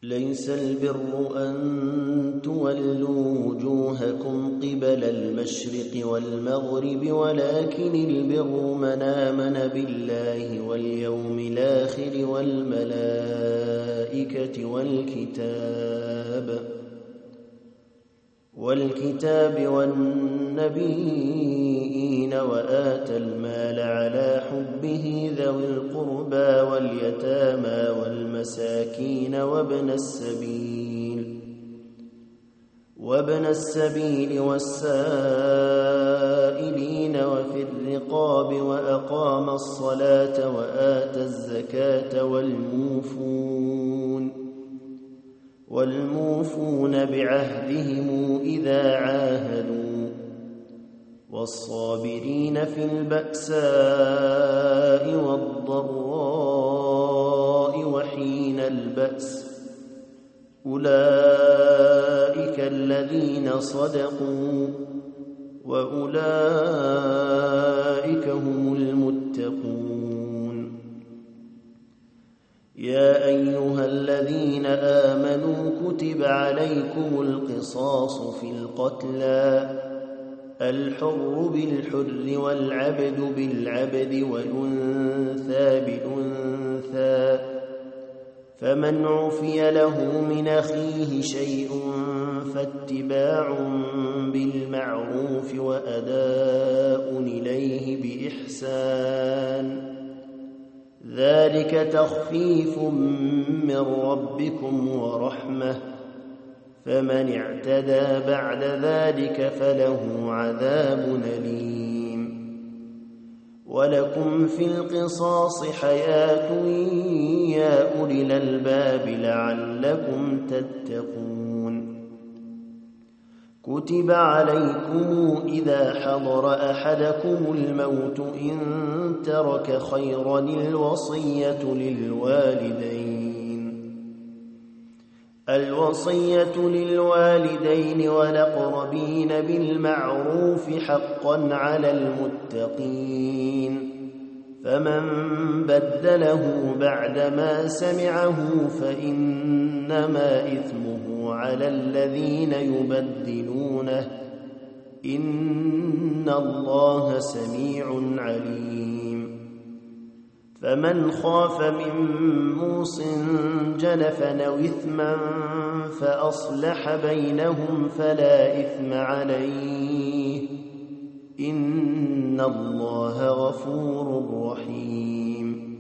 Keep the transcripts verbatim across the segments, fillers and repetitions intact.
ليس البر أن تولوا وجوهكم قبل المشرق والمغرب ولكن البر من آمن بالله واليوم الآخر والملائكة والكتاب والكتاب والنبيين وآتى المال على حبه ذوي القربى واليتامى والمساكين وابن السبيل وابن السبيل والسائلين وفي الرقاب وأقام الصلاة وآتى الزكاة والموفون والموفون بعهدهم إذا عاهدوا والصابرين في البأساء والضراء وحين البأس أولئك الذين صدقوا وأولئك هم المتقون. يا أيها الذين آمنوا كتب عليكم القصاص في القتلى الحر بالحر والعبد بالعبد والأنثى بالأنثى فمن عفي له من أخيه شيء فاتباع بالمعروف وأداء إليه بإحسان ذلك تخفيف من ربكم ورحمة فمن اعتدى بعد ذلك فله عذاب أليم. ولكم في القصاص حياة يا أولي الألباب لعلكم تتقون. كتب عليكم إذا حضر أحدكم الموت إن ترك خيرا الوصية للوالدين الوصية للوالدين والأقربين بالمعروف حقا على المتقين فمن بدله بعدما سمعه فإنما إثمه على الذين يبدلونه إن الله سميع عليم. فمن خاف من موص جنفا أو إثما فأصلح بينهم فلا إثم عليه إن الله غفور رحيم.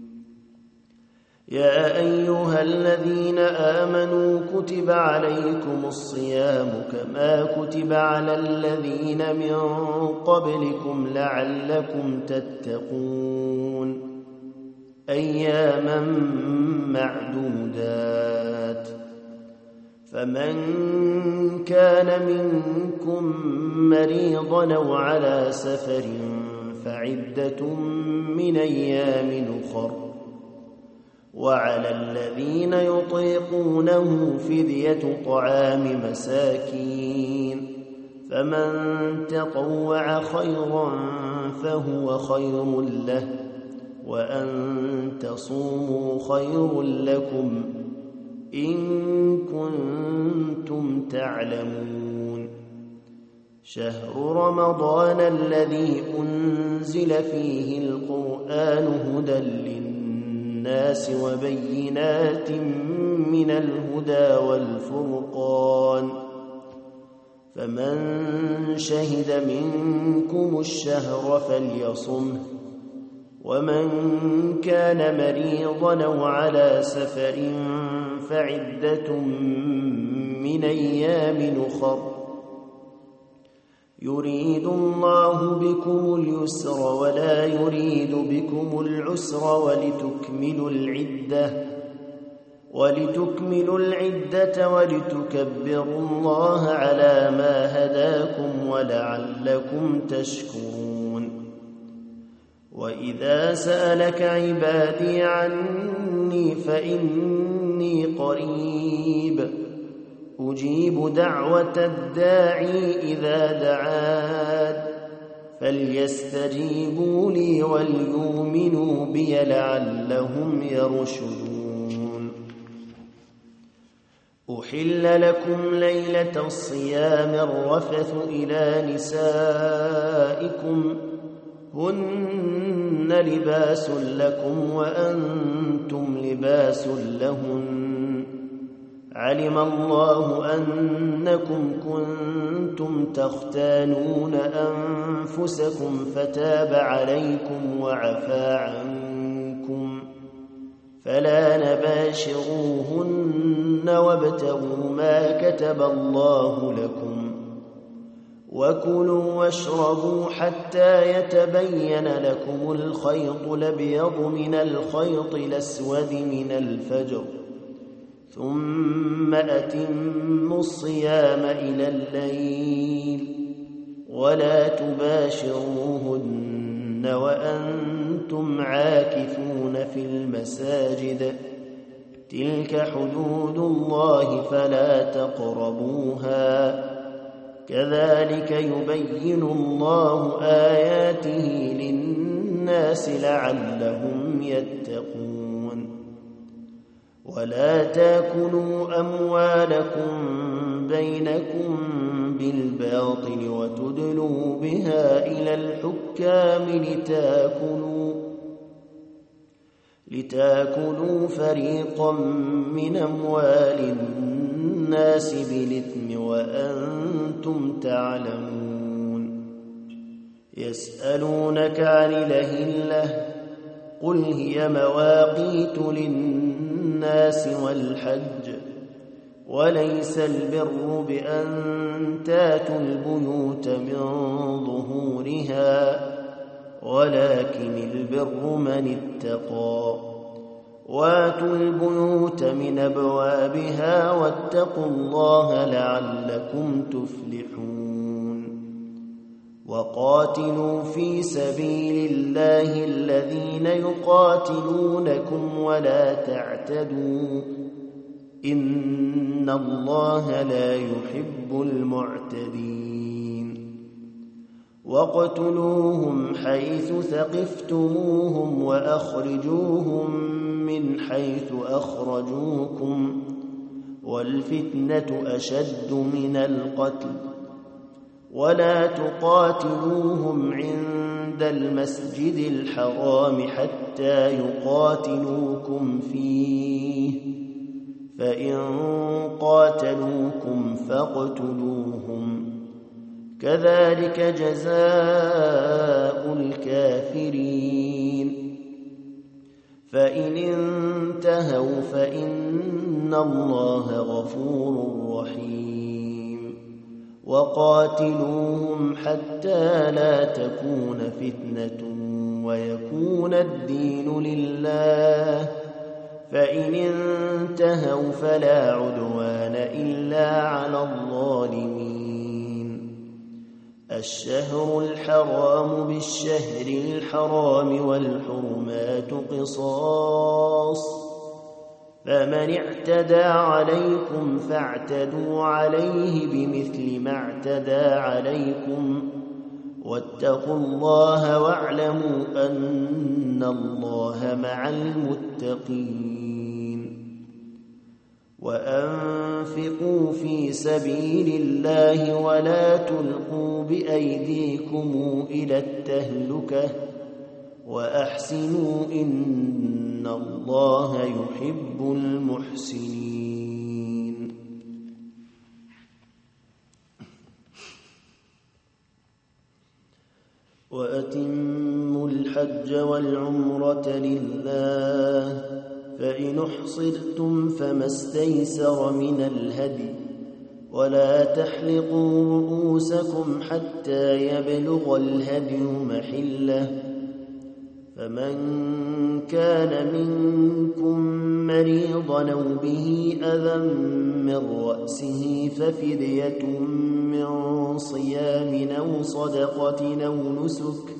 يا أيها الذين آمنوا كتب عليكم الصيام كما كتب على الذين من قبلكم لعلكم تتقون أياما معدودات فمن كان منكم مريضا أو على سفر فعدة من أيام أخر وعلى الذين يطيقونه فدية طعام مساكين فمن تطوع خيرا فهو خير له وأن تصوموا خير لكم إن كنتم تعلمون. شهر رمضان الذي أنزل فيه القرآن هدى للناس وبينات من الهدى والفرقان فمن شهد منكم الشهر فليصمه ومن كان مريضا أو على سفر فعدة من أيام أخر يريد الله بكم اليسر ولا يريد بكم العسر ولتكملوا العدة ولتكملوا العدة ولتكبروا الله على ما هداكم ولعلكم تشكرون. وإذا سألك عبادي عني فإني قريب أجيب دعوة الداعي إذا دعان فليستجيبوا لي وليؤمنوا بي لعلهم يرشدون. أحل لكم ليلة الصيام الرفث إلى نسائكم هن لباس لكم وأنتم لباس لهن علم الله أنكم كنتم تختانون أنفسكم فتاب عليكم وعفى عنكم فلا نباشروهن وابتغوا ما كتب الله لكم وكلوا واشربوا حتى يتبين لكم الخيط الأبيض من الخيط الأسود من الفجر ثم أتموا الصيام إلى الليل ولا تباشروهن وأنتم عاكفون في المساجد تلك حدود الله فلا تقربوها كذلك يبين الله آياته للناس لعلهم يتقون ولا تاكلوا أموالكم بينكم بالباطل وتدلوا بها إلى الحكام لتاكلوا لتاكلوا فريقا من أموال الناس بالإثم وأنتم تعلمون يسألونك عن الأهلة قل هي مواقيت للناس والحج وليس البر بأن تاتوا البيوت من ظهورها ولكن البر من اتقى واتوا البيوت من أبوابها واتقوا الله لعلكم تفلحون وقاتلوا في سبيل الله الذين يقاتلونكم ولا تعتدوا إن الله لا يحب المعتدين واقتلوهم حيث ثقفتموهم وأخرجوهم من حيث أخرجوكم والفتنة أشد من القتل ولا تقاتلوهم عند المسجد الحرام حتى يقاتلوكم فيه فإن قاتلوكم فاقتلوهم كذلك جزاء الكافرين فإن انتهوا فإن الله غفور رحيم وقاتلوهم حتى لا تكون فتنة ويكون الدين لله فإن انتهوا فلا عدوان إلا على الظالمين الشهر الحرام بالشهر الحرام والحرمات قصاص فمن اعتدى عليكم فاعتدوا عليه بمثل ما اعتدى عليكم واتقوا الله واعلموا أن الله مع المتقين وأنفقوا في سبيل الله ولا تلقوا بأيديكم إلى التهلكة وأحسنوا إن الله يحب المحسنين وأتموا الحج والعمرة لله فإن احصرتم فما استيسر من الهدي ولا تحلقوا رؤوسكم حتى يبلغ الهدي محله فمن كان منكم مريضا أو به أذى من رأسه ففدية من صيام أو صدقة أو نسك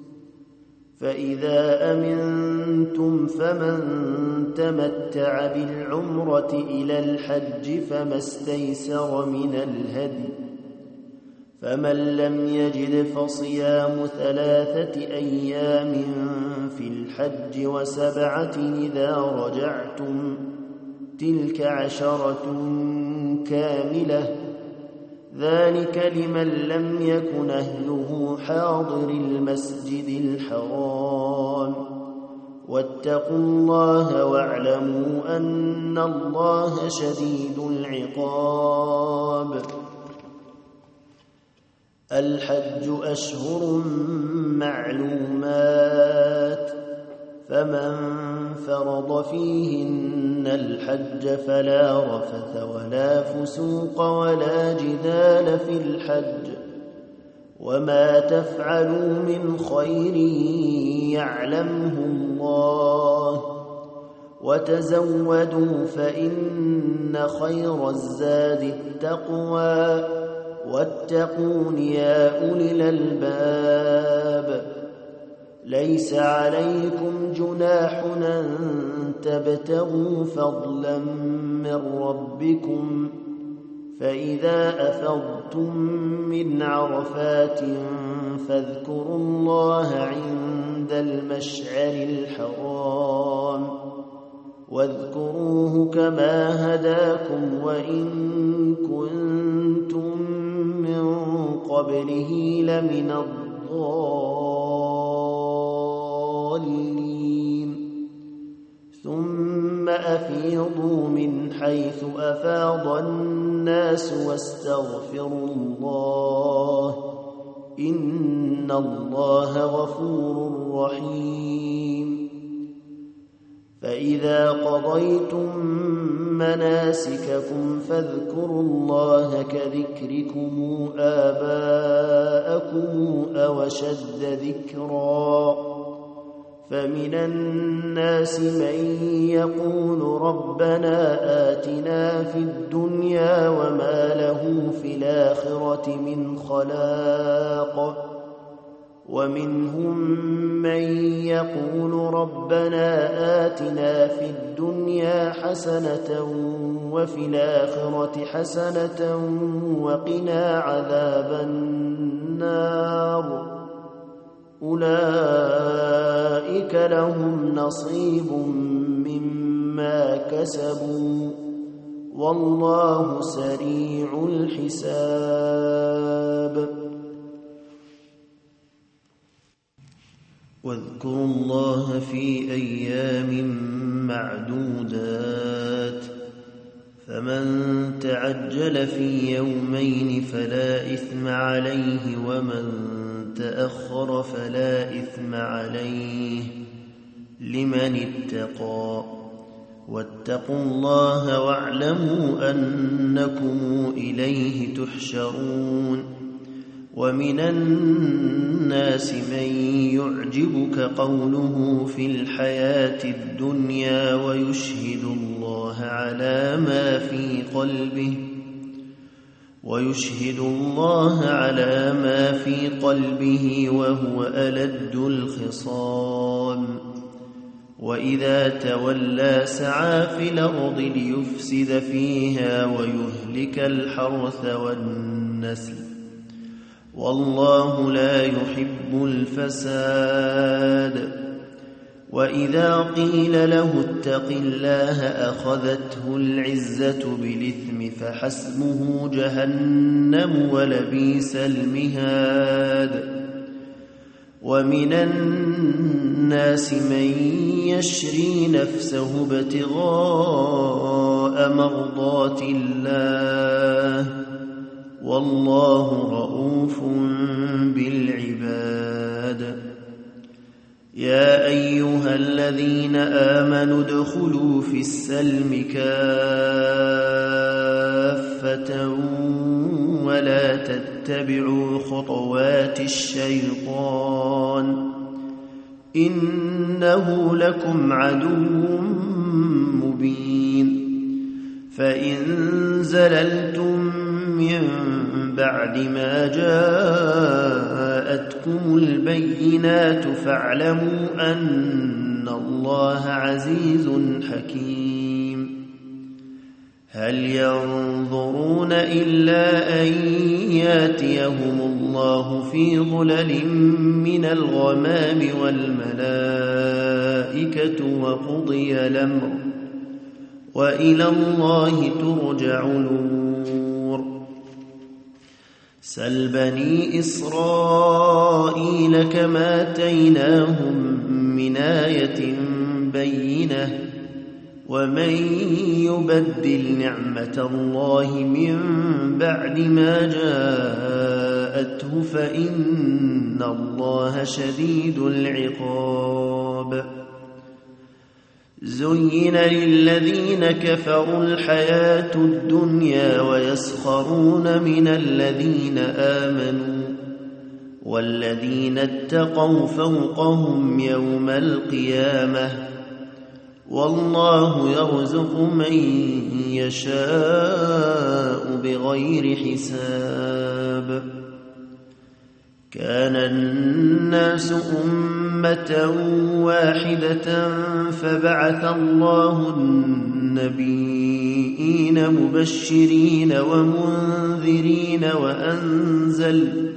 فإذا أمنتم فمن تمتع بالعمرة إلى الحج فما استيسر من الهدي فمن لم يجد فصيام ثلاثة أيام في الحج وسبعة إذا رجعتم تلك عشرة كاملة ذلك لمن لم يكن أهله حاضر المسجد الحرام واتقوا الله واعلموا أن الله شديد العقاب. الحج أشهر معلومات فمن فرض فيهن الحج فلا رفث ولا فسوق ولا جدال في الحج وما تفعلوا من خير يعلمه الله وتزودوا فإن خير الزاد التقوى واتقون يا أولي الألباب. ليس عليكم جناح أن تبتغوا فضلا من ربكم فإذا أفضتم من عرفات فاذكروا الله عند المشعر الحرام واذكروه كما هداكم وإن كنتم من قبله لمن الضالين. ثم أفيضوا من حيث أفاض الناس واستغفروا الله إن الله غفور رحيم. فإذا قضيتم مناسككم فاذكروا الله كذكركم آباءكم أو أشد ذكرا فمن الناس من يقول ربنا آتنا في الدنيا وما له في الآخرة من خلاق ومنهم من يقول ربنا آتنا في الدنيا حسنة وفي الآخرة حسنة وقنا عذاب النار أولئك لهم نصيب مما كسبوا والله سريع الحساب. واذكروا الله في أيام معدودات فمن تعجل في يومين فلا إثم عليه ومن تأخر فلا إثم عليه لمن اتقى واتقوا الله واعلموا أنكم إليه تحشرون. ومن الناس من يعجبك قوله في الحياة الدنيا ويشهد الله على ما في قلبه ويشهد الله على ما في قلبه وهو ألد الخصام وإذا تولى سعى في الأرض ليفسد فيها ويهلك الحرث والنسل والله لا يحب الفساد. وإذا قيل له اتق الله أخذته العزة بالإثم فحسبه جهنم ولبئس المهاد. ومن الناس من يشري نفسه ابتغاء مرضات الله والله رؤوف بالعباد. يا أيها الذين آمنوا ادخلوا في السلم كافة ولا تتبعوا خطوات الشيطان إنه لكم عدو مبين. فإن زللتم من بعد ما جاءتكم البينات فاعلموا أن الله عزيز حكيم. هل ينظرون إلا أن ياتيهم الله في ظلل من الغمام والملائكة وقضي الأمر وإلى الله ترجع الأمور. سل بني إسرائيل كما آتيناهم من آية بينة ومن يبدل نعمة الله من بعد ما جاءته فإن الله شديد العقاب. زين للذين كفروا الحياة الدنيا ويسخرون من الذين آمنوا والذين اتقوا فوقهم يوم القيامة والله يرزق من يشاء بغير حساب. كان الناس أمة واحدة فبعث الله النبيين مبشرين ومنذرين وأنزل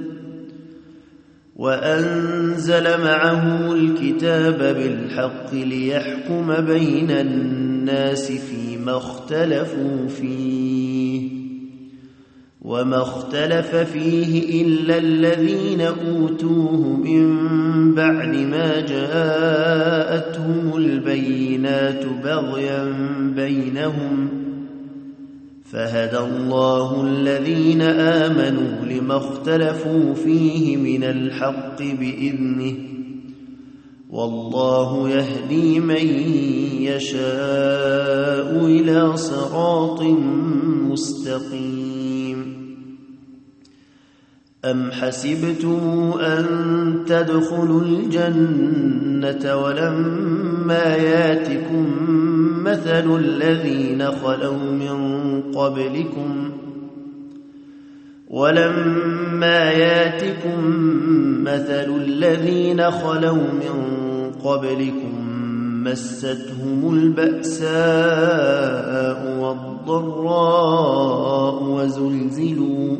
وأنزل معهم الكتاب بالحق ليحكم بين الناس فيما اختلفوا فيه وما اختلف فيه إلا الذين أوتوه من بعد ما جاءتهم البينات بغيا بينهم فهدى الله الذين آمنوا لما اختلفوا فيه من الحق بإذنه والله يهدي من يشاء إلى صراط مستقيم. أم حسبتم أن تدخلوا الجنة ولما ياتكم مثل الذين خلوا من قبلكم ولما ياتكم مثل الذين خلوا من قبلكم مستهم البأساء والضراء وزلزلوا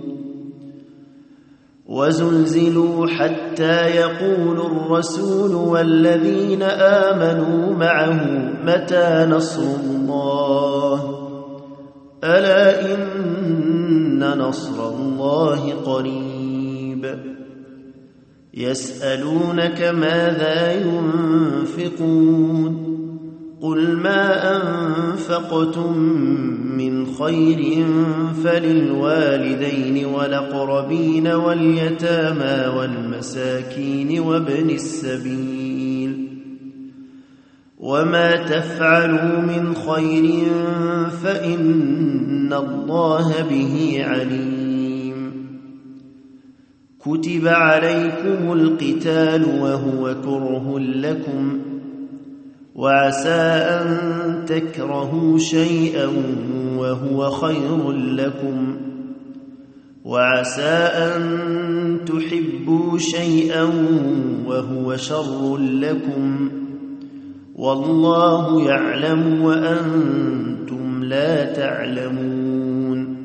وزلزلوا حتى يقول الرسول والذين آمنوا معه متى نصر الله ألا إن نصر الله قريب. يسألونك ماذا ينفقون قل ما أنفقتم من خير فللوالدين والأقربين واليتامى والمساكين وابن السبيل وما تفعلوا من خير فإن الله به عليم. كتب عليكم القتال وهو كره لكم وعسى أن تكرهوا شيئا وهو خير لكم وعسى أن تحبوا شيئا وهو شر لكم والله يعلم وأنتم لا تعلمون.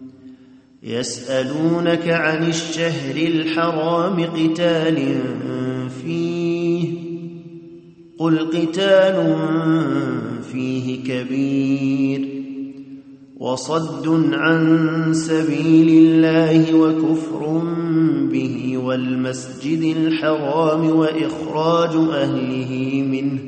يسألونك عن الشهر الحرام قتال فيه قل قتال فيه كبير وصد عن سبيل الله وكفر به والمسجد الحرام وإخراج أهله منه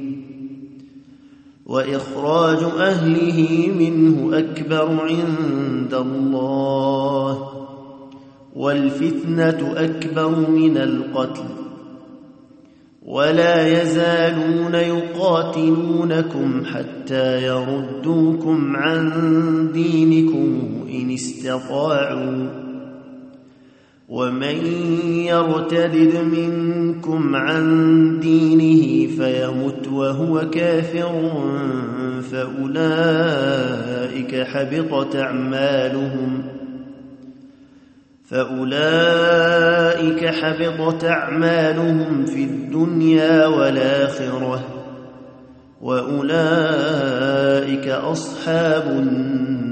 وإخراج أهله منه أكبر عند الله والفتنة أكبر من القتل ولا يزالون يقاتلونكم حتى يردوكم عن دينكم إن استطاعوا ومن يرتدد منكم عن دينه فيمت وهو كافر فأولئك حبطت أعمالهم فأولئك حبطت أعمالهم في الدنيا والآخرة وأولئك أصحاب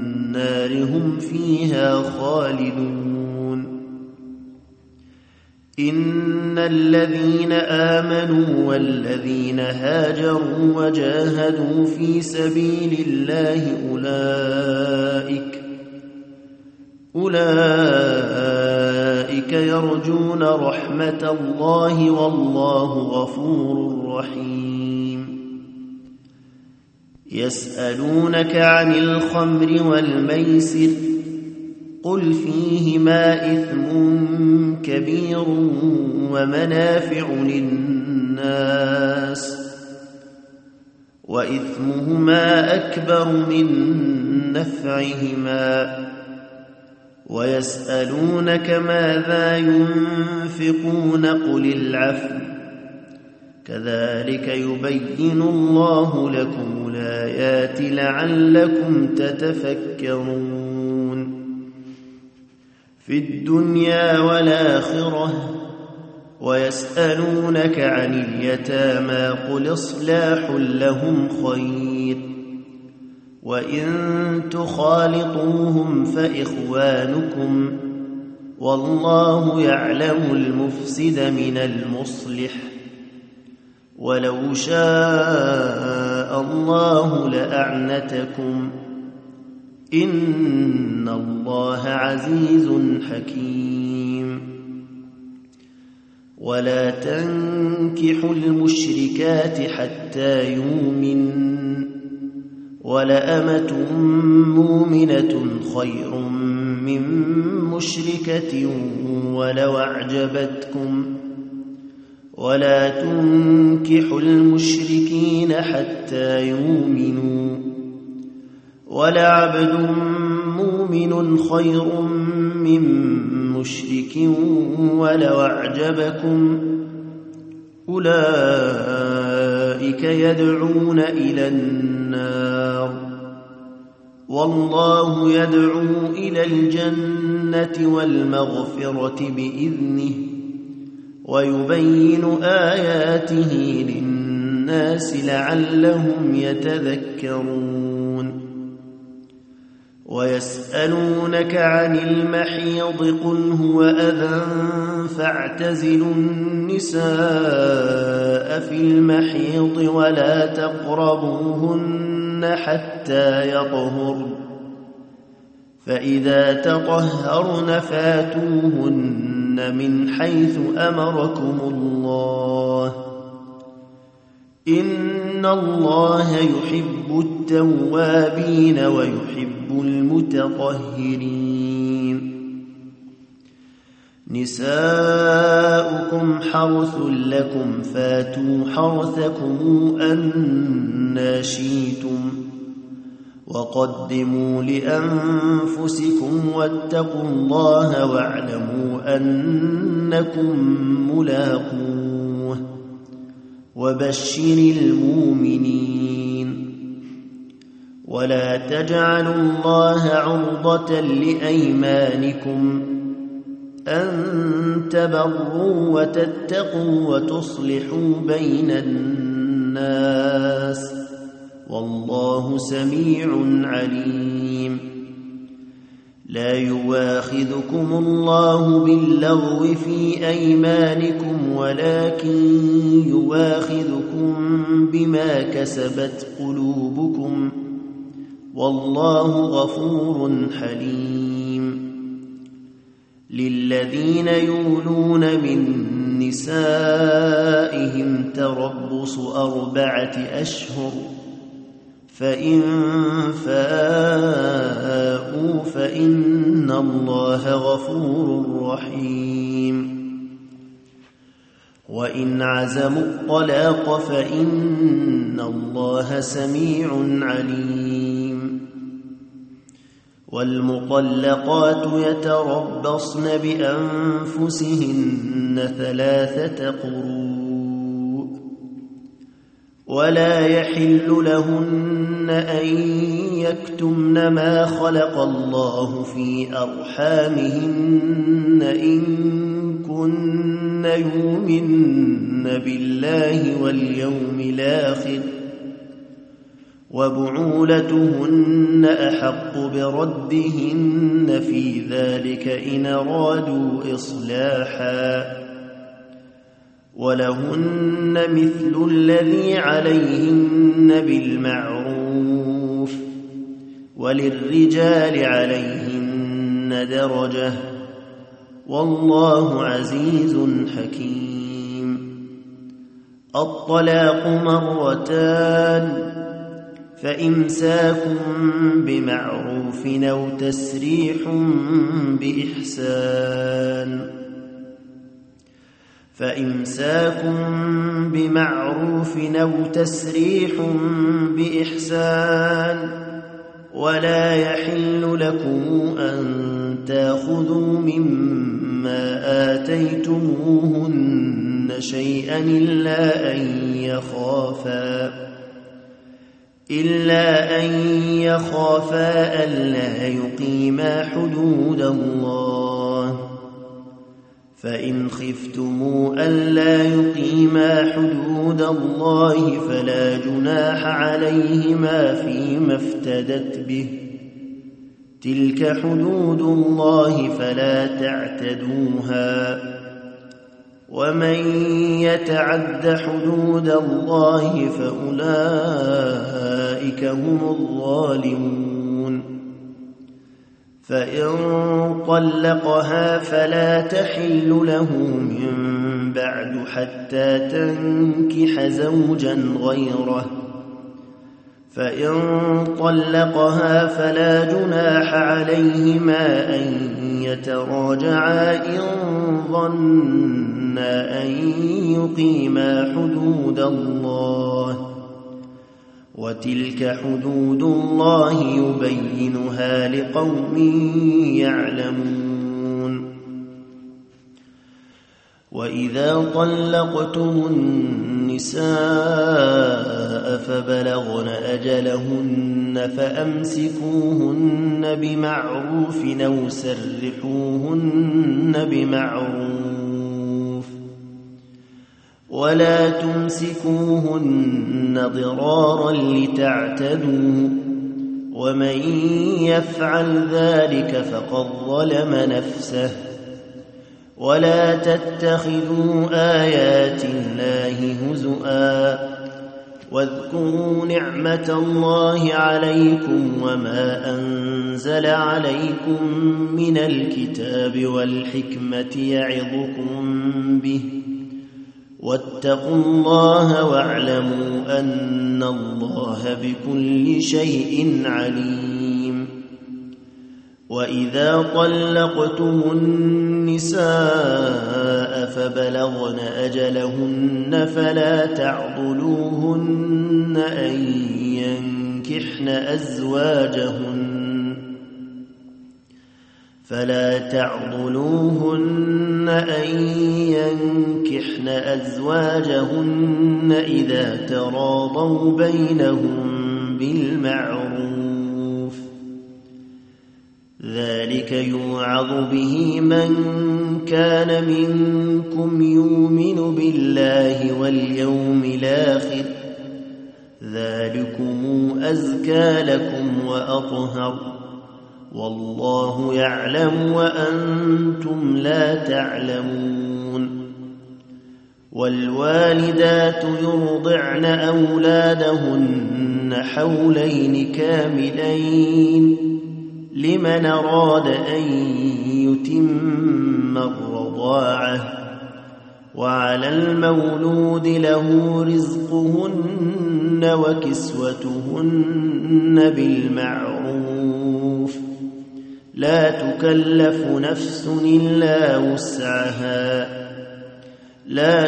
النار هم فيها خالدون. إن الذين آمنوا والذين هاجروا وجاهدوا في سبيل الله أولئك أولئك يرجون رحمة الله والله غفور رحيم. يسألونك عن الخمر والميسر قل فيهما إثم كبير ومنافع للناس وإثمهما أكبر من نفعهما ويسألونك ماذا ينفقون قل العفو كذلك يبين الله لكم الآيات لعلكم تتفكرون. في الدنيا والآخرة ويسألونك عن اليتامى قل إصلاح لهم خير وإن تخالطوهم فإخوانكم والله يعلم المفسد من المصلح ولو شاء الله لأعنتكم إن الله عزيز حكيم. ولا تنكحوا المشركات حتى يؤمنوا ولأمة مؤمنة خير من مشركة ولو أعجبتكم ولا تنكحوا المشركين حتى يؤمنوا ولعبد مؤمن خير من مشرك ولو أعجبكم أولئك يدعون إلى النار والله يدعو إلى الجنة والمغفرة بإذنه ويبين آياته للناس لعلهم يتذكرون. ويسألونك عن المحيض قل هو أذى فاعتزلوا النساء في المحيض ولا تقربوهن حتى يطهرن فإذا تطهرن فاتوهن من حيث أمركم الله إن الله يحب التوابين ويحب المتطهرين. نساؤكم حرث لكم فاتوا حرثكم أنى شئتم وقدموا لأنفسكم واتقوا الله واعلموا أنكم ملاقوه وبشر المؤمنين. ولا تجعلوا الله عرضة لأيمانكم أن تبروا وتتقوا وتصلحوا بين الناس والله سميع عليم. لا يواخذكم الله باللغو في أيمانكم ولكن يواخذكم بما كسبت قلوبكم والله غفور حليم. للذين يولون من نسائهم تربص أربعة أشهر فإن فاءوا فإن الله غفور رحيم. وإن عزموا الطلاق فإن الله سميع عليم. والمطلقات يتربصن بأنفسهن ثلاثة قروء ولا يحل لهن أن يكتمن ما خلق الله في أرحامهن إن كن يؤمن بالله واليوم الآخر وبعولتهن أحق بردهن في ذلك إن أرادوا إصلاحا ولهن مثل الذي عليهن بالمعروف وللرجال عليهن درجة والله عزيز حكيم. الطلاق مرتان فإمساك بمعروف أو تسريح بإحسان فإمساك بمعروف أو تسريح بإحسان ولا يحل لكم أن تأخذوا مما آتيتموهن شيئا إلا أن يخافا إلا أن يخافا ألا يقيما حدود الله فإن خفتموا ألا يقيما حدود الله فلا جناح عليهما فيما افتدت به تلك حدود الله فلا تعتدوها ومن يتعد حدود الله فأولئك هم الظالمون. فإن طلقها فلا تحل له من بعد حتى تنكح زوجا غيره فإن طلقها فلا جناح عليهما أن يتراجعا إن ظنا أن يقيما حدود الله وتلك حدود الله يبينها لقوم يعلمون. وإذا طلقتم النساء فبلغن أجلهن فأمسكوهن بمعروف أو سرحوهن بمعروف ولا تمسكوهن ضرارا لتعتدوا ومن يفعل ذلك فقد ظلم نفسه ولا تتخذوا آيات الله هزؤا واذكروا نعمة الله عليكم وما أنزل عليكم من الكتاب والحكمة يعظكم به واتقوا الله واعلموا أن الله بكل شيء عليم. وإذا طلقتم النساء فبلغن أجلهن فلا تعضلوهن أن ينكحن أزواجهن فلا تعضلوهن أن ينكحن أزواجهن إذا تراضوا بينهم بالمعروف ذلك يوعظ به من كان منكم يؤمن بالله واليوم الآخر ذلكم أزكى لكم وأطهر والله يعلم وأنتم لا تعلمون. والوالدات يرضعن أولادهن حولين كاملين لمن أراد أن يتم الرضاعة وعلى المولود له رزقهن وكسوتهن بالمعروف لا تكلف نفس إلا وسعها لا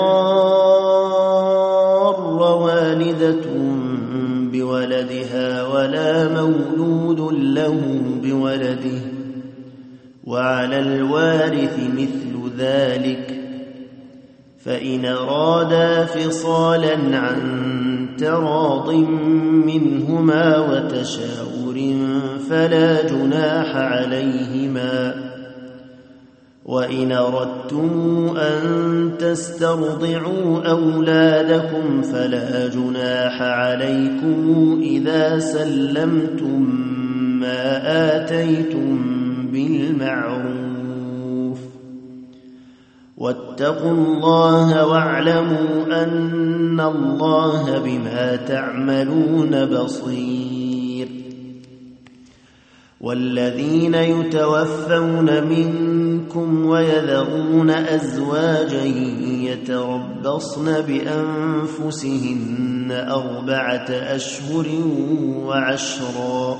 تضار والدة بولدها ولا مولود له بولده وعلى الوارث مثل ذلك فإن أرادا فصالا عن تراض منهما وتشاور فلا جناح عليهما وإن أردتم أن تسترضعوا أولادكم فلا جناح عليكم إذا سلمتم ما آتيتم بالمعروف واتقوا الله واعلموا أن الله بما تعملون بصير. والذين يتوفون منكم ويذرون أزواجا يتربصن بأنفسهن أربعة أشهر وعشرا،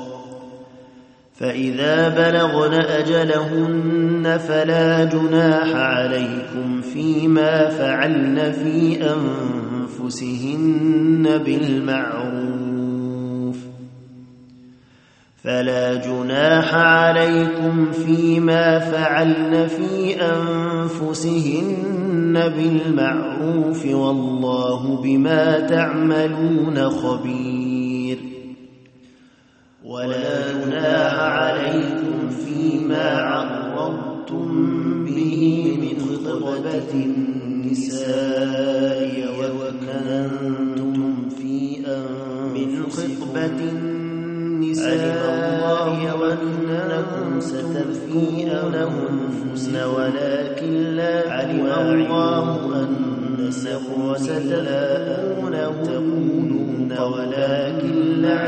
فإذا بلغن أجلهن فلا جناح عليكم فيما فعلن في أنفسهن بالمعروف فلا جناح عليكم فيما فعلن في أنفسهن بالمعروف والله بما تعملون خبير. ولا جناح عليكم فيما عرضتم به من خطبة النساء وكنتم في أنفسكم النساء وأنكم ستذكرونهن ولكن لا علم الله أنكم ستذكرونهن ولكن لا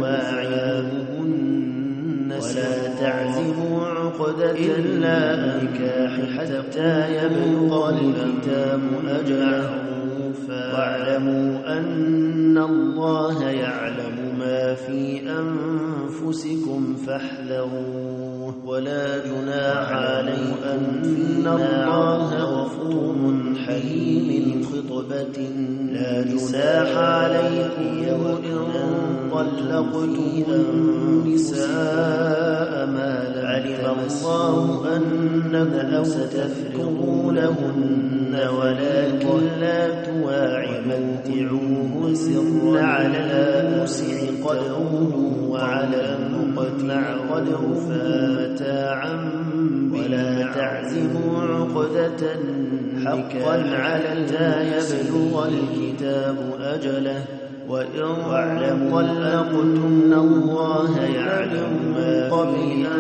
تواعدوهن ولا تعزموا عقدة النكاح حتى يبلغ الكتاب أجله واعلموا أن الله يعلم ما في أنفسكم فاحذروه. ولا جناح عليكم أن الله غفور حليم خطبة لا جناح عليكم إن طلقتم النساء ما علم الله أنكم ستذكرونهن ولكن لا تواعدوهن سرا على الموسع قدره وعلى المقتر قدره متاعا ولا تعزموا عقدة حقا على لا يبلغ الكتاب أجله. وإن طلقتن الله يعلم ما قبل أن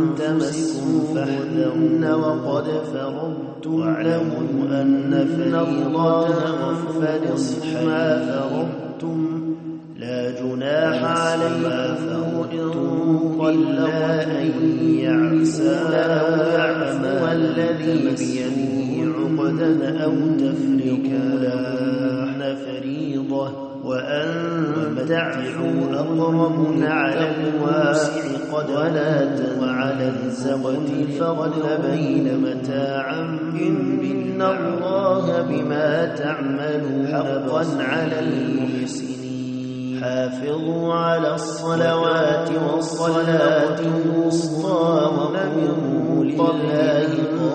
تمسوهن وقد فرضتم لهن أن الله فنصف ما فرضتم لا جناح عليكم إن طلقتم أن يعفو الذي بيده عقدة أو تفرقوا لهن فريضة وأن تعفوا أقرب على الواسع قدرا وعلى الزوج فضل بين متاعا إن الله بما تعملون حقا على المحسنين. حافظوا على الصلوات والصلاة الوسطى وقوموا لله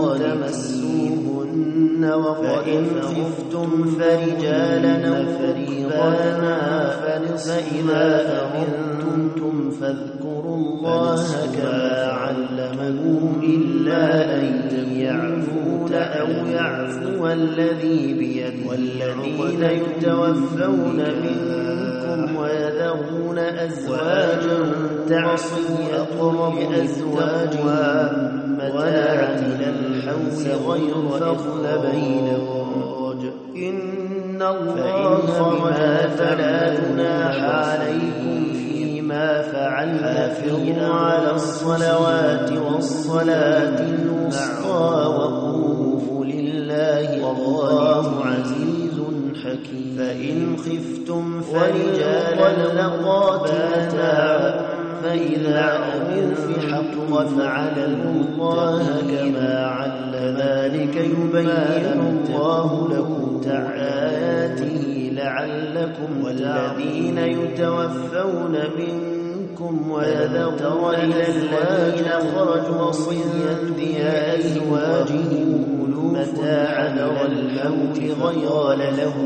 تمسوهن فإن خفتم فرجالا فريضانا فإذا أمنتم فاذكروا الله كما علمكم إلا أن يعفون أو يعفو الذي بيده. والذين يتوفون منكم ويذرون أزواجا تعصيهم بأزواجهم متاعا إلى الحول غير فضل بينهم إن الله بما فلا جناح عليكم فيما فعلن فيما على الصلوات والصلاة الوسطى وقوموا لله والله عزيز حكيم. فإن خفتم فرجالا قاتلا فإذا أنفحتم فاعلموا الله كما علم ذلك يبين الله لكم آياته لعلكم. والذين يتوفون منكم ويذرون إلى الذين خرجوا وصيا بأزواجهم متاعا والموت غير له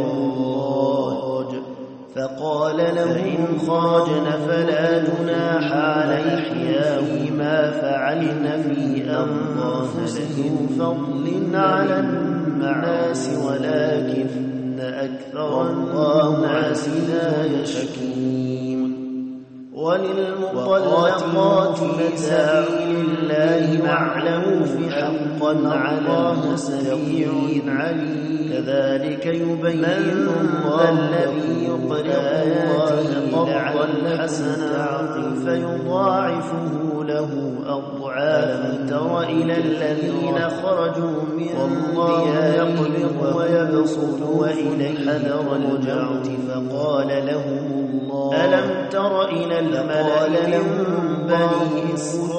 فقال لهم خرجن فلا جناح عليهم فيما فعلن في أنفسهم فضل على الناس ولكن أكثر الناس لا يشكرون. وللمطلقات متاع لله معلوم حقا على الله سميع عليم كذلك يبين الله الذي يقرأ آياته قرضا حسنا فيضاعفه له أضعافا تر إلى الذين خرجوا من ديارهم يقبض ويبسط وإليه حذر الموت فقال لهم الله ألم تر إلى الملأ من بني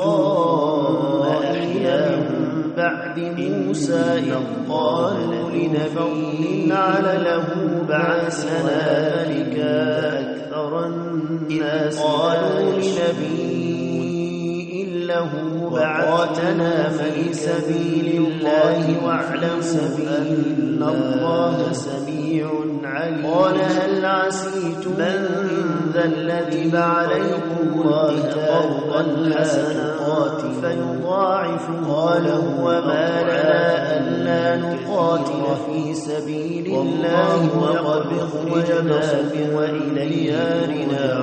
إسرائيل أحياهم بعد موسى إذ قالوا لنبي على له بعث لنا ملكا أكثر الناس قالوا لنبي له بعثنا في سبيل الله واعلم أن الله سميع عليم قال هل عسيتم من ذا الذي عليكم قرضا حسنا فيضاعف قال وما لنا ألا نقاتل في سبيل الله وقد خرجنا وإليارنا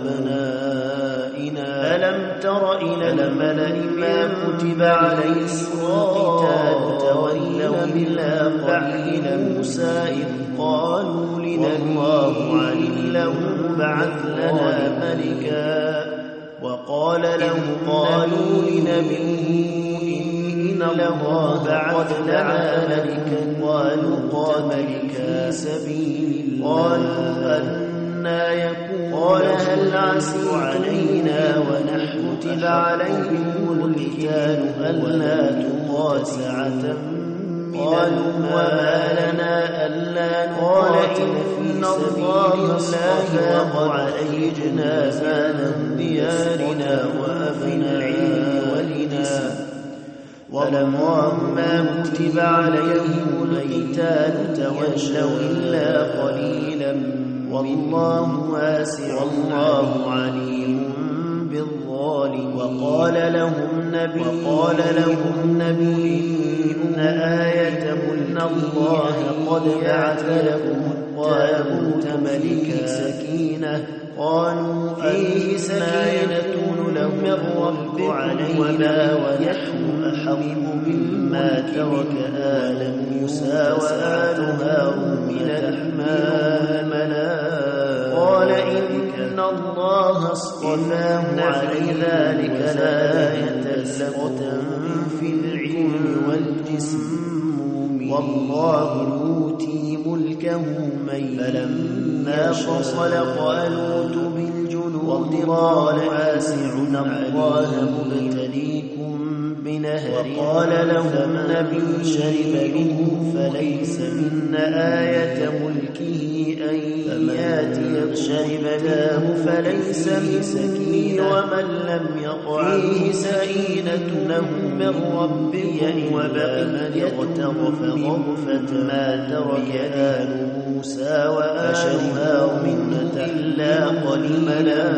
وأبنائنا ألم تر إلى الملأ ما كتب عليه القتال تولوا إلا بعد موسى إذ قالوا لنبي له بعث لنا ملكا وقال له قالوا لنبي إن الله بعث لنا ملكا قالوا قال ملكا سبيل الله قالوا أنا يكون قال هل عسوا علينا ونحن كتب عليكم القتال ألا تقاتل قالوا وما لنا ألا نقاتل في سبيل الله وقد أخرجنا من ديارنا وأبنائنا ولما كتب عليهم القتال تولوا إلا قليلا والله واسع والله عليم بالظالمين وقال لهم نبي وقال لهم نبي إن آية إن الله قد بعث لكم الطالوت ملكا سكينة قالوا فيه سكينة من رب علينا ونحن أحق مما ترك آل موسى وآل هارون من المال قال إن الله اصطفاه على ذلك لآية لكم في العلم والجسم والله يؤتي ملكه من فلما فصل طالوت بالجنود قال واسع الله مبتليكم بنهر وقال لهم نبي شرب منه فليس من آية ملكه أن ياتي شرب منه فليس مسكين ومن لم يطع فيه سكينة له من ربه وبقي من اغترف غرفة ما ترك آل موسى وآل هارون إلا قليلا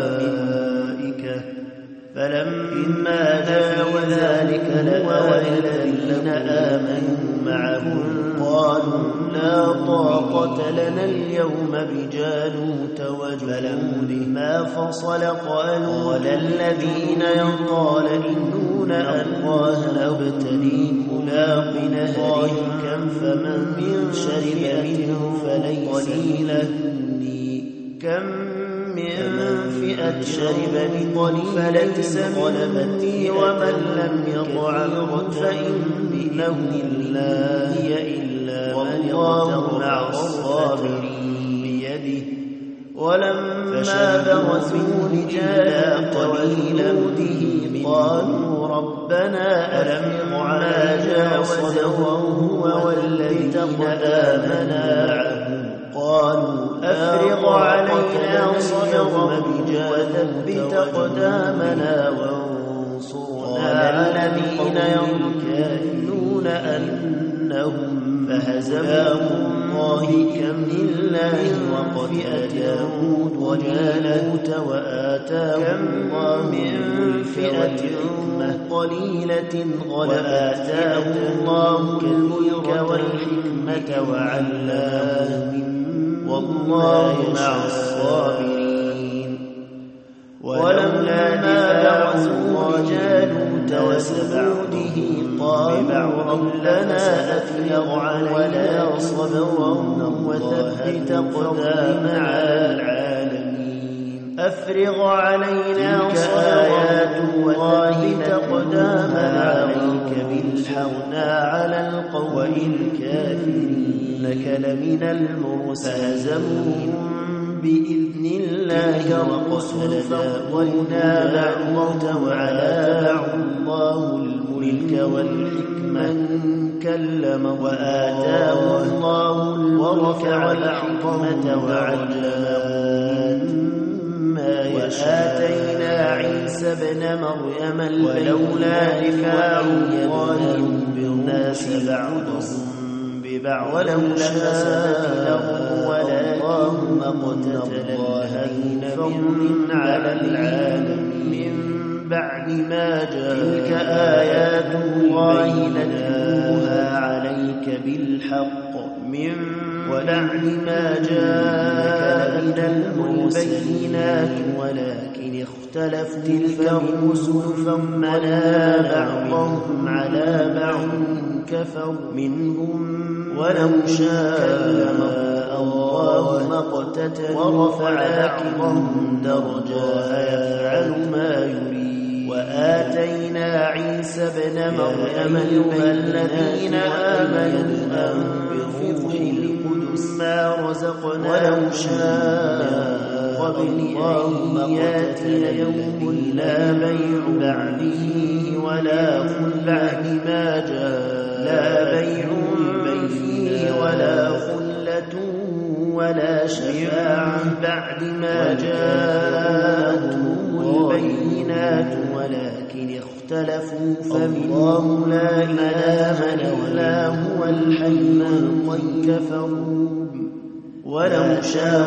فلما جاء ذلك هو والذين آمنوا معه قالوا لا طاقة لنا اليوم بجالوت وجنوده ما فصل قالوا الذين يطالبون الله نبتليكم بنهر كم فمن شرب منه فليس مني كم من فئة شرب من فليس مني ومن لم يطعمه فإنه لا هي إلا والله مع الصابرين بيده ولما برزوا لجالوت وجنوده قالوا ربنا ألم ما جاوزه هو والذين آمنا معه قالوا أفرغ علينا صبرا وثبت أقدامنا وانصرنا على الذين يظنون أنهم فهزمهم الله كم لله وفئة داود وجالوت وآتاهم الله من فئة قليلة وآتاهم الله الملك والحكمة وعلمهم والله مع الصابرين ولما برزوا لجالوت وجنوده قالوا ربنا أفرغ علينا صبرا وثبت أقدامنا على العالمين أفرغ علينا صبرا وثبت أقدامنا عليك بالحونا على القوم الكافرين إنك لمن المرسلين بإذن الله وقتل فضلنا بعضهم على بعض الله الملك والحكمة كلم وآتاه الله الملك والحكمة وعلمه ما وآتينا عيسى ابن مريم ولولا دفاع الله بالناس بعضهم ببعض ولو شاء له ولكن مقتتل الذين فضل على العالمين من بعد ما جاءك آيات الله نتلوها عليك بالحق من وبعد ما جاءك من البينات ولكن اختلفوا تلك الرسل فمنا بعضهم على بعض كفروا منهم ولو شاء الله ما اقتتلوا ورفع بعضهم درجات يفعل ما يريد وآتينا عيسى ابن مريم الذين آمنوا بروح القدس ما رزقنا ولو شاء قبل أن يأتي يوم لا بيع بعده ولا خل بعد ما جاء لا بيع فيه ولا خلة ولا شفاعة بعد ما جاءتهم البينات ولكن اختلفوا فمنهم لا إله إلا هو الحي القيوم كفروا ولو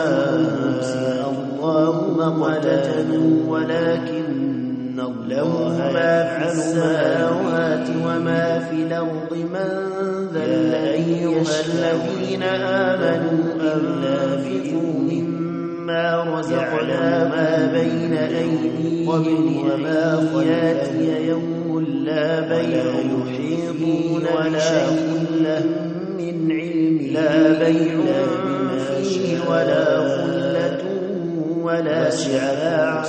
شاء الله ما اقتتلوا ولكن له ما في السماوات وما في الأرض من ذا الذي الذين آمنوا أنفقوا مما رزقنا ما بين أيديهم وما يأتي يوم لا بيع يحيطون ولا خلة من علم لا بيع فيه ولا خلة ولا شفاعة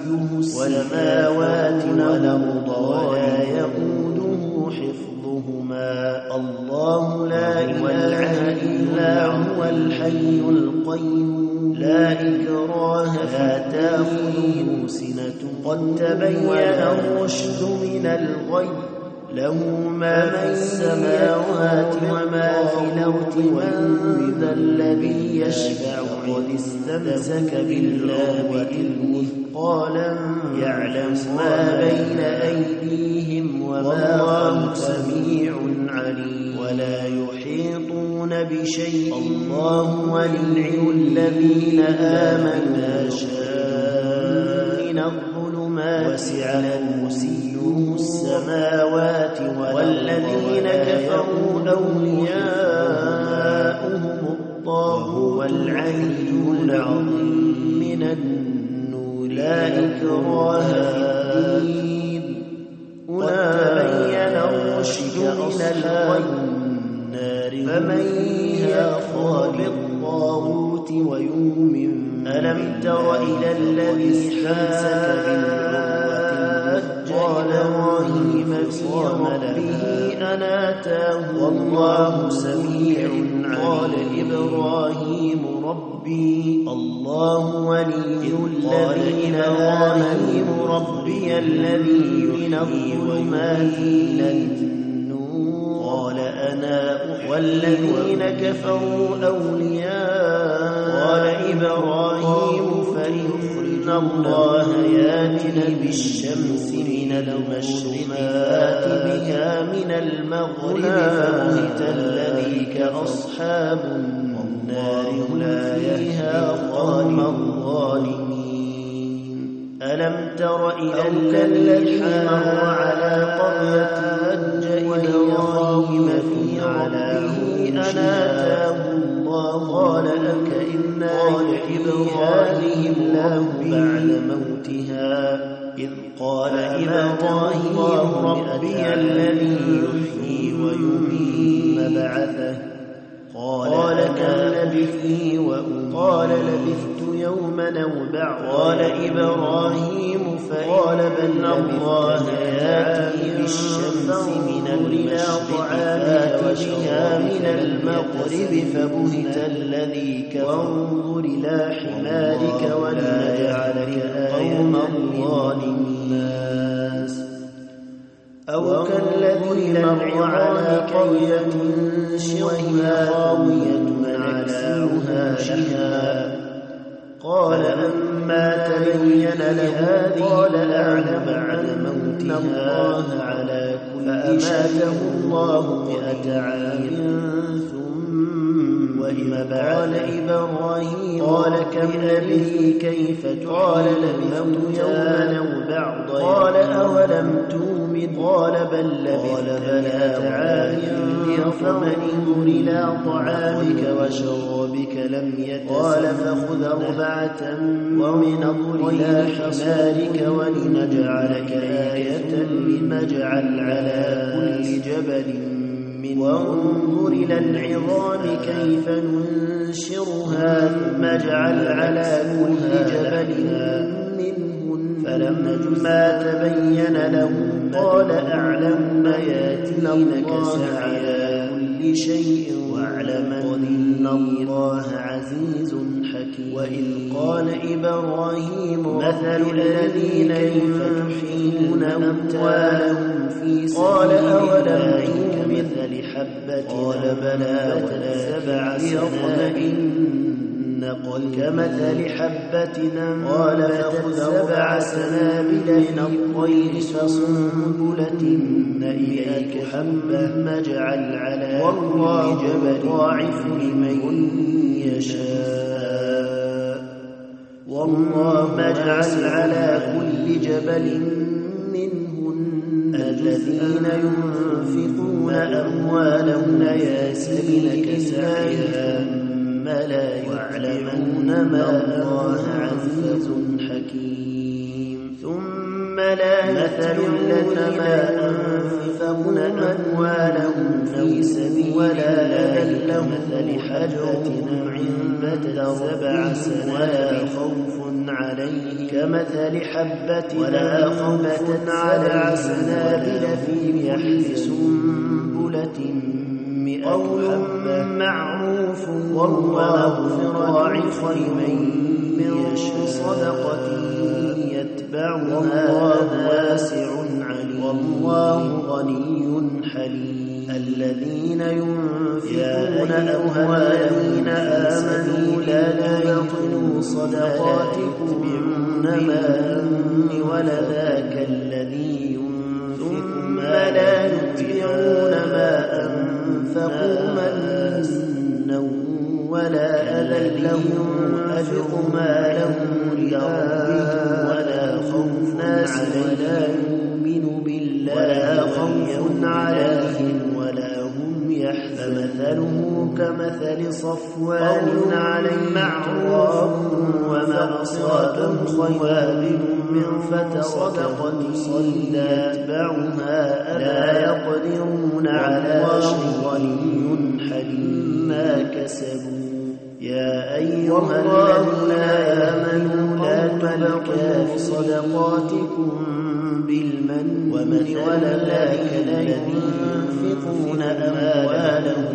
والسماوات والأرض ولا يؤوده حفظهما الله لا إله إلا هو الحي القيوم لا إكراه لا تأخذه سنة قد تبين الرشد من الغي له ما في السماوات وما في الأرض من ذا الذي يشفع قد استمسك بالله مثقالا يعلم ما بين أيديهم وما سميع عليم ولا يحيطون بشيء الله ولي الذين آمنوا شاء من الظلمات وسع كرسيه السماوات والذين كفروا أولياؤهم الطاغوت والعلي العظيم من النور لا إكراه في الدين أولئك الرشد من الغي فمن يكفر بالطاغوت ويؤمن ألم تر إلى الذي استمسك بالعروة قال إبراهيم في ربه أنا آتاه والله سميع قال إبراهيم ربي الله ولي الذين آمنوا ربي الذي يحيي ويميت إلى النور قال أنا والذين كفروا أولياء قال إبراهيم فإن الله يأتي بالشمس من المشرق فات بها من المغرب فبهت الذي كأصحاب النار لا فيها قوم الظالمين ألم تر إلى الذي مر على قرية إبراهيم في ربه أن آتاه الله الله قال كإنا يحيي الله بعد موتها إذ قال إبراهيم ربي الذي يحيي ويميت بعثه قال كم لبثت وأمي قال لبثت يوما أو بعض قال إبراهيم فقال بل الله يأتي بالشمس من المشرق فات بها من المغرب فبهت الذي كفر وانظر إلى حمارك ولنجعلك آية للناس أو كالذي مر على قرية وهي خاوية على عروشها قال أما تبين لها قال أعلم بعد موتها على كل فأماته الله مئة عام ثم وإذ قال إبراهيم قال كم لبثت كيف قال لبثت يوما أو بعض قال أولم تؤمن قال بل لبثت مئة عام فانظر إلى طعامك وشرابك لم يتسنه قال فخذ أربعة ومن اضرب إلى حمارك ولنجعلك آية لنجعل على كل جبل وانظر إلى العظام كيف ننشرها ثم اجعل على كل جبل منهن فلما تبين له قال أعلم ما يأتينك سعيا كل شيء واعلم أن الله عزيز حكيم وإذ قال إبراهيم مثل الذين ينفقون أموالهم في سبيل الله كمثل حبة قال بلى وسبع سنابل قل كمثل حبة قال فخذ سبع سنابل من الطير فصنبلة إليك حبة اجعل على كل جبل ضاعف لمن يشاء والله اجعل على كل جبل منهن الذين ينفقون أموالهم ياسين سعيها لا يعلمون ما الله عزيز حكيم ثم لا يتبعون ما أنفقون أموالهم في سبيل ولا أذل مثل حجرة عنبت سبع سنوات خوف عليه كمثل حبة ولا خوف على سنابل في يحل سنبلة قول معروف والمغفرة لمن يشاء صدقة يتبعها واسع عليم والله غني حليم الذين ينفقون أموالهم آمنوا لا تبطلوا صدقاتكم بالمن ولا ذاك الذي ينفق ما لا يتبعون ما أنفقوا منا ولا أذى لهم أجر ما لهم لربهم ولا خوف عليهم يؤمن بالله ولا خوف عليهم ولا هم يحزنون مثله كمثل صفوان عليه معروف ومغصات خواب من فتصدق صلى يتبعها لا يقدرون على شيء حليم ما كسبوا يا أيها الذين آمنوا لا تبطلوا صدقاتكم بالمن ولا الذين ينفقون أموالهم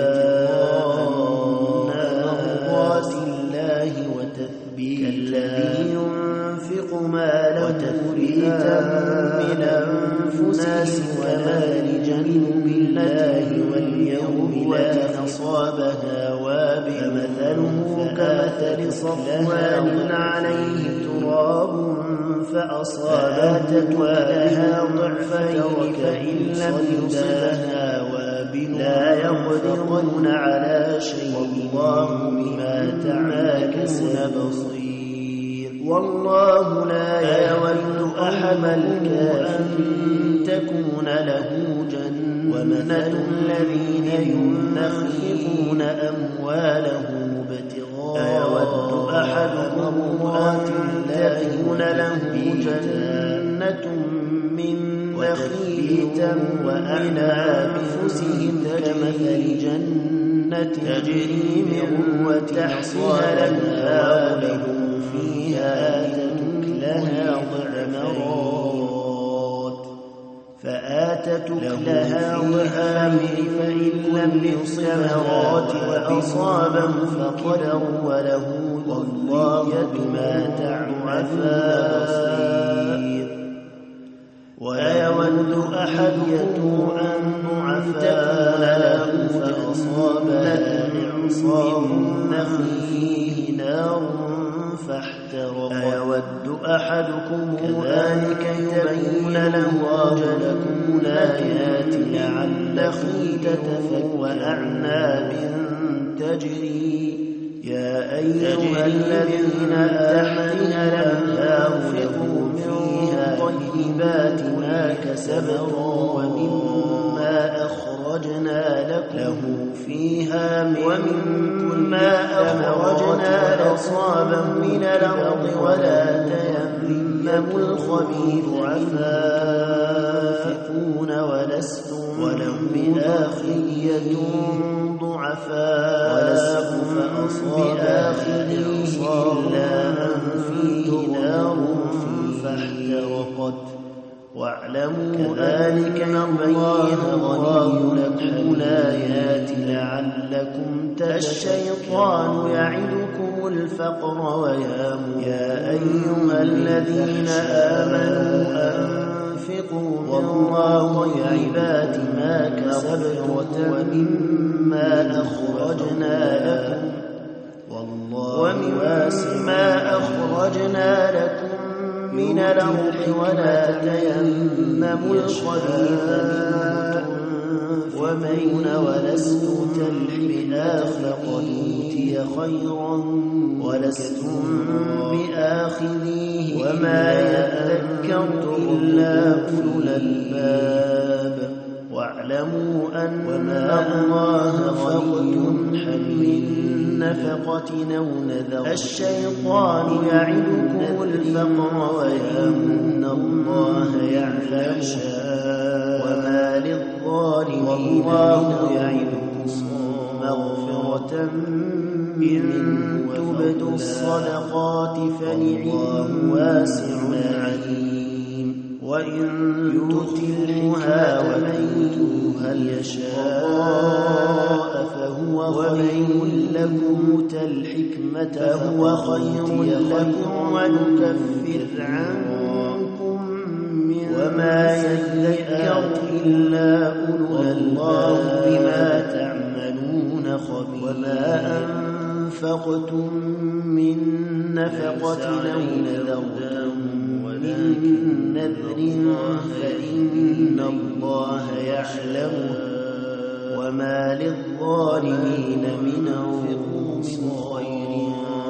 مرضات الله وتثبيتا الذي ينفق ماله تثبيتا من أنفسهم ومال جنب الله واليوم لا أصابها وابل مثله كمثل صفوان عليه تراب فأصابت لها ضعفين فإن لم يصبها وابل لا يقدرون على شيء والله بما تعملون بصير والله لا يود أحدكم أن تكون له جنة ومثل الذين ينفقون أموالهم ابتغاء يود أحدكم أن تكون له جنة من نخيل وأعناب أنفسهم كمثل جنة تجري من تحتها الأنهار لهم فيها أكلها ضعفين فآتت أكلها ضعفين فإن لم يصبها وأصابه فقدر وله والله بما تعملون بصير ويود أحدكم أن تكون له فأصابها إعصار فيه نار فاحترق أيود أحدكم كذلك يبين له لكم الآيات لعلكم تتقون وأعناب تجري يا أيها الذين آمنوا أنفقوا فيها طيبات ما كسبتم ومما أخرجنا لكم فيها ومما أخرجنا لأصابا من الأرض ولا تيمموا الخبيث تنفقون ولستم ولهم بآخرية ضعفاء ولستم بآخريه إلا أن فيه نار فاحترقت واعلموا ذلك نبين غني لكم الآيات لعلكم تتقون الشيطان يعدكم الفقر ويامركم يا أيها الذين آمنوا أنفقوا والله عباد ما كسبتم ومما أخرجنا لكم ومما أخرجنا لكم من الأرض ولا تيمموا الخبيث ومن ولستم بآخذه أوتي خيرا ولستم بآخذيه وما يذكر إلا أولو الألباب واعلموا أن الله غني حميد نفقة أو نذر الشيطان يعدكم الفقر وإن الله يعلم وما للظالمين والله يعدكم مغفرة إن تبدوا الصدقات فنعم واسع عليم وإن يؤتوها ومن يؤتوها يشاء فهو خير لكم الحكمة فهو خير لكم ونكفر عنكم من وما يذكر إلا أولو الألباب بما تعملون خبير وما أنفقتم من نفقة أو نذرتم من نذر فإن الله يعلمه وما للظالمين من خير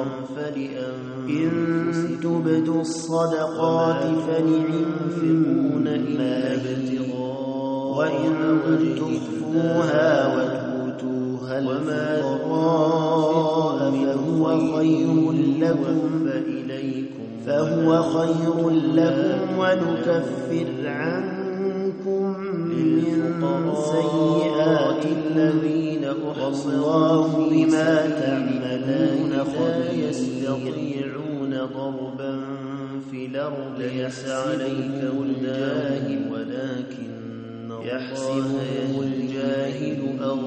فلأنفسهم إن تبدوا الصدقات فنعم إلا ابتغاء وإن تخفوها وتؤتوها الفقراء فهو خير لكم فهو خير لكم ونكفر عنكم من سيئات الذين أحصوا بما تعملون لا يستطيعون ضربا في الأرض ليس عليكم الجاهل ولكن يحسبهم الجاهل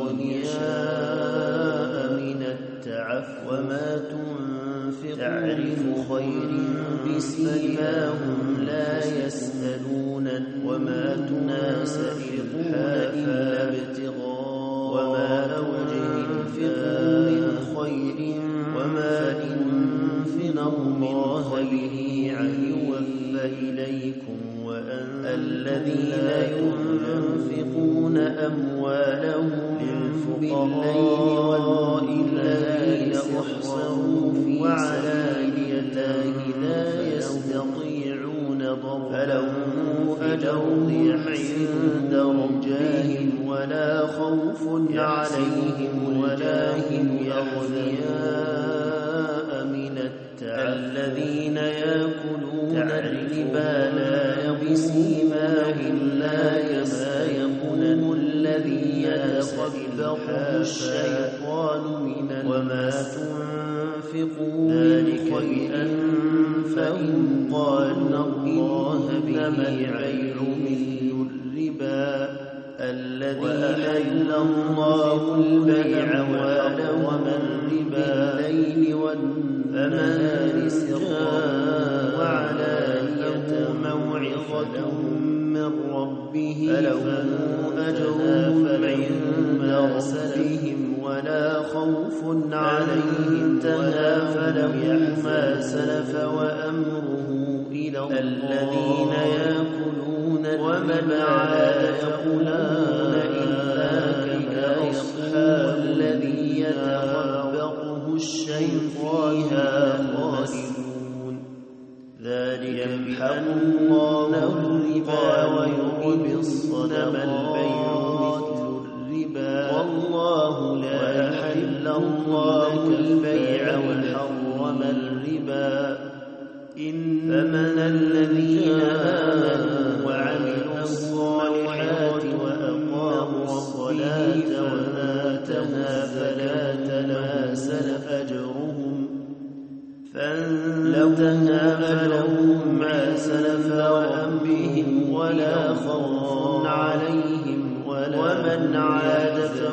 أغنياء من التعفف وما تنفق تعرف خير بسيماهم لا يسألون وما تنافقون إلا ابتغاء وما تنفقوا من خير وما تنفقوا الله به يوفى إليكم وأن الذين ينفقون أموالهم للفقراء الذين أحصروا في سبيل لا يستطيعون ضربا فلهم أجرهم عند ربهم ولا خوف عليهم ولا هم يحزنون من الذين يأكلون الربا لا يقسمهم لا كما يقوم الذي يتخبطه الشيطان من وما تنفقوا ذلك بأنفسهم قالوا الله به غير مثل الربا الذي أحل الله البيع وحرم الربا بالليل والنهار سرا وعلانية موعظة من ربه فله أجرهم عند ربهم ولا خوف عليهم ولا فلهم ما سلف وأمره إلى الله الذين يأكلون ومن عاد يقولون إلا كما يصحى الذي يتخبطه الشيطان خالدون ذلك بأن الله الربا ويربي الصدقات الربا والله لا يحل الله البيع وحرم الربا فمن الذين آمنوا وعملوا الصالحات وأقاموا الصلاة وآتوا الزكاة لهم سلف أجرهم فانتهى فلهم ما سلف وأمرهم ولا خوف عليهم ومن عاد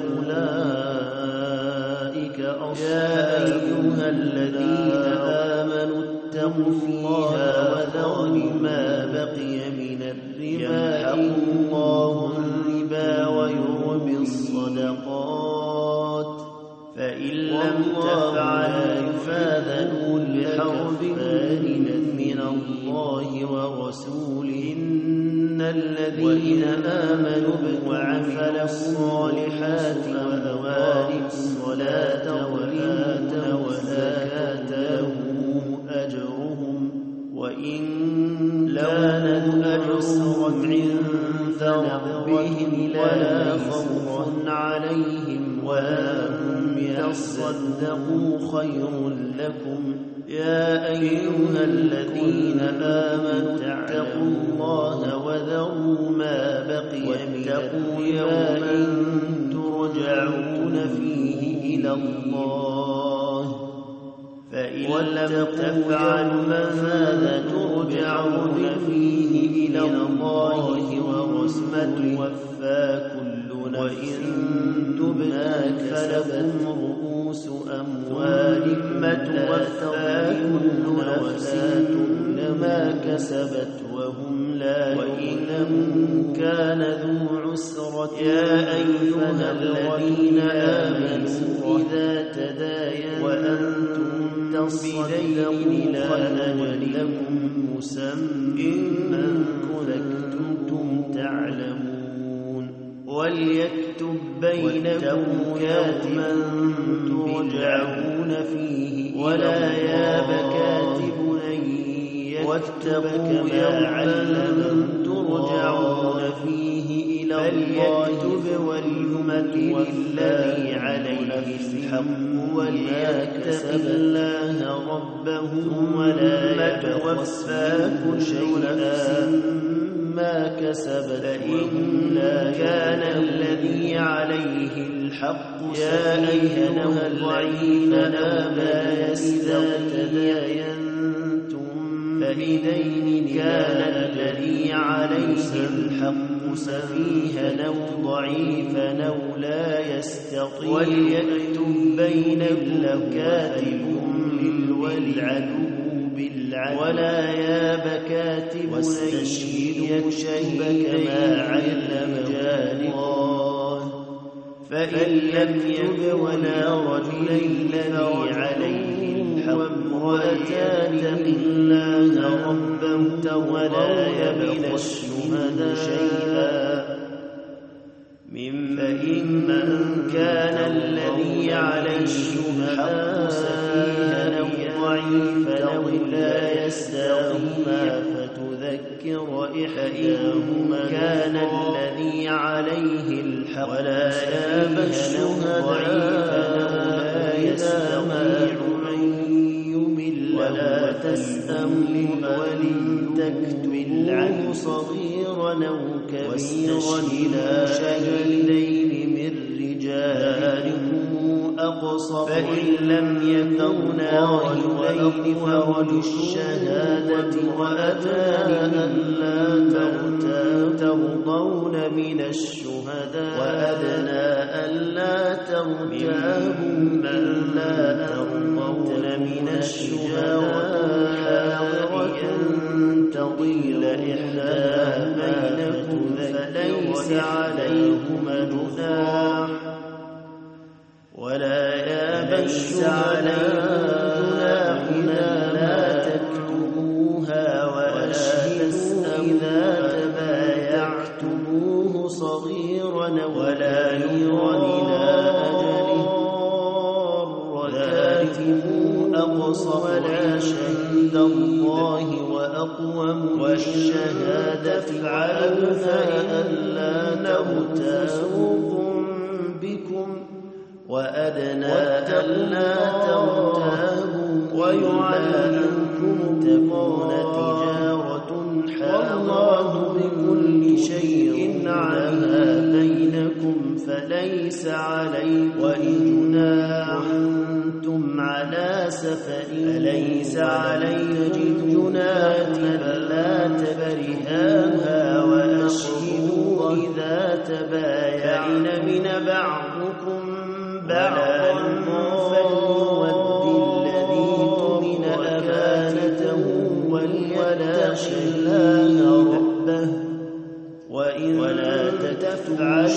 فأولئك أصحاب أيها الذين آمنوا اتقوا الله وذروا ما بقي من الربا يمحق الله الربا ويربي الصدقات فإن لم تفعلوا فآذنوا بحرب من الله ورسوله إن الذين آمنوا وعملوا الصالحات وأقاموا الصلاة وآتوا الزكاة لهم أجرهم وإن كان أجرهم عند ربهم ولا خوف عليهم ولا هم يصدقوا خير لكم يا أيها الذين آمنوا اتقوا الله وذروا ما بقي واتقوا يوما ترجعون فيه إلى الله فإن لم تفعلوا فماذا ترجعون فيه إلى الله ورسمة وفى كل وإن تبنا فلكم رؤوس أموالكم توفى كل نفس ما كسبت وهم لا وإن كان ذو عسرة يا أيها الذين آمنوا إذا تداينتم بدين إلى أجل لكم مسمى إن كنتم تعلمون وليكتب بينكم كاتبا ترجعون فيه ولا ياب كاتب أن واتقوا يوما ترجعون فيه إلى الله وليملل الذي عليه الحق وليتق الله ربه ولا توفى كل نفس ما كسبت فإن كان الذي عليه الحق يا أيها الذين آمنوا إذا تداينتم بدين كان الذي عليه الحق سفيها أو ضعيفا أو لا يستطيع وليكتب بينكم كاتب للعدو بالعدل ولا ياب كاتب واستشهدوا شهيدا كما علم الله فإن لم يكن ولا رجل الذي عليه وامرأتان الله ربه ولا يبخس منه شيئا ممن كان الذي عليه حق سفيها أو ضعيفا أو لا يستويا فتذكر إحداهما كان الذي عليه الحق ولا يبخسها ضعيفا أو لا يستطيع من يمل ولا تسأم للولي تكتب عنه صغيرا أو كبيرا إلى شهيدين من رجالكم أقصر فإن لم يكونا رجلين فرجل الشهادة وأدنى ألا ترضون من الشهداء وأدنى ألا ترتابوا من لا ترضون من الشهداء أن تضل إحداهما بينكم فليس عليهما جناح ولا يبش عليهما جناح لا تكتبوها وأشهدوا إذا تبايعتموه صغيرا ولا يرن إلى أجله ذلكم أقصر ولا شهد الله وأقوم والشهادة فعلوا فإن لا نغتابكم بكم وأدنى ألا ترتابوا ويعلمكم تكون تجارة والله بكل شيء عليها بينكم فليس عليكم جناح أنتم على سفر فليس عليكم جناح ألا تبرهاها وأشهدوا إذا تبايعن من بعضكم بعضا فليؤد الذي تؤمن أمانته وليتق الله ربه وإن ولا تتفعل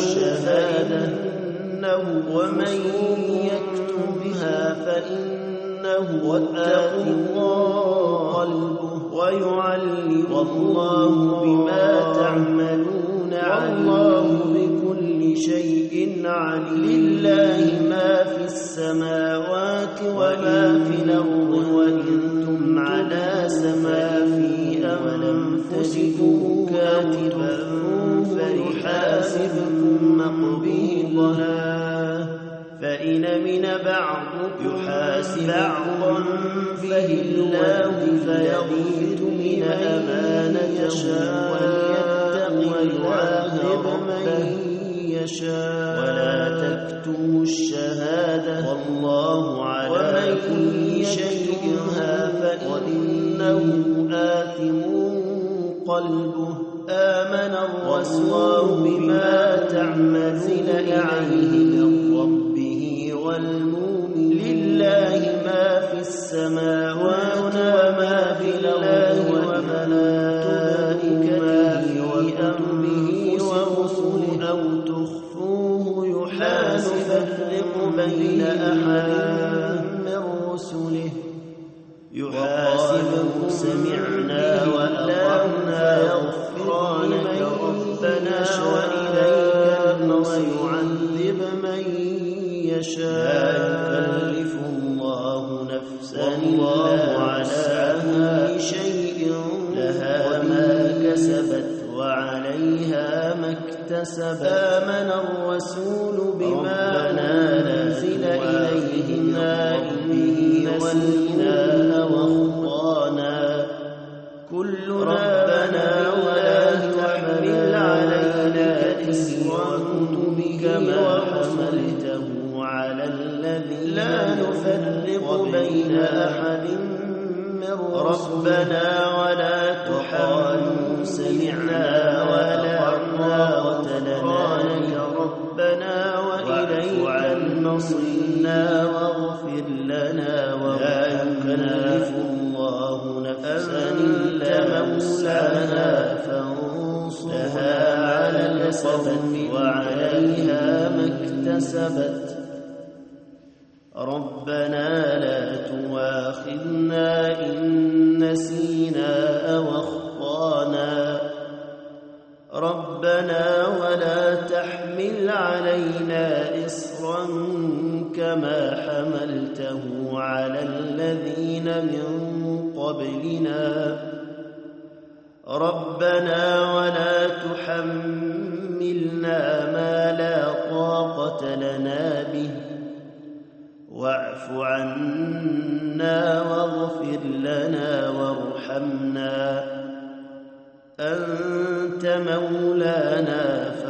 فإنه ومن يكتبها فإنه آثم قلبه ويعلم الله بما تعملون والله بكل شيء عليم لله ما في السماوات وما في الأرض وإنتم على سما في أنفسكم كاتبا فيحاسبكم مقبضها فإن من بعضكم يحاسب بعضا فيه الله فيغيث من أمانته وليتق ويعذب من يشاء ولا تكتموا الشهادة والله على كل شيء فإنه آثم قلبه آمن الرسول بما تعملون إليه من ربه والمؤمن لله ما في السماوات وما في الأرض وملائكته وأمره ورسله أو تخفوه يحاسب بين أحد من رسله يحاسبكم سمعنا وأطعنا غفرانك ربنا وإليك ويعذب من يشاء لا يكلف الله نفسا إلا وسعها شيء لها ما كسبت وعليها ما اكتسبت آمن الرسول بما أنزل إليه به والإله وأخطانا كلنا بنا ولا تحمل علينا إسرا كما حملته على الذي لا نفرق بين أحد من ربنا ولا تحمل سمعنا ولا غفرانك ربنا وإليك المصير واغفر لنا ولا يكلف الله نفسا إلا موسعها فانصرها على القوم وعليها ما اكتسبت ربنا لا تؤاخذنا إن نسينا أو أخطأنا ربنا ولا تحمل علينا إصرا كما حملته على الذين من قبلنا ربنا ولا تحملنا ما لا طاقة لنا به واعف عنا واغفر لنا وارحمنا أنت مولانا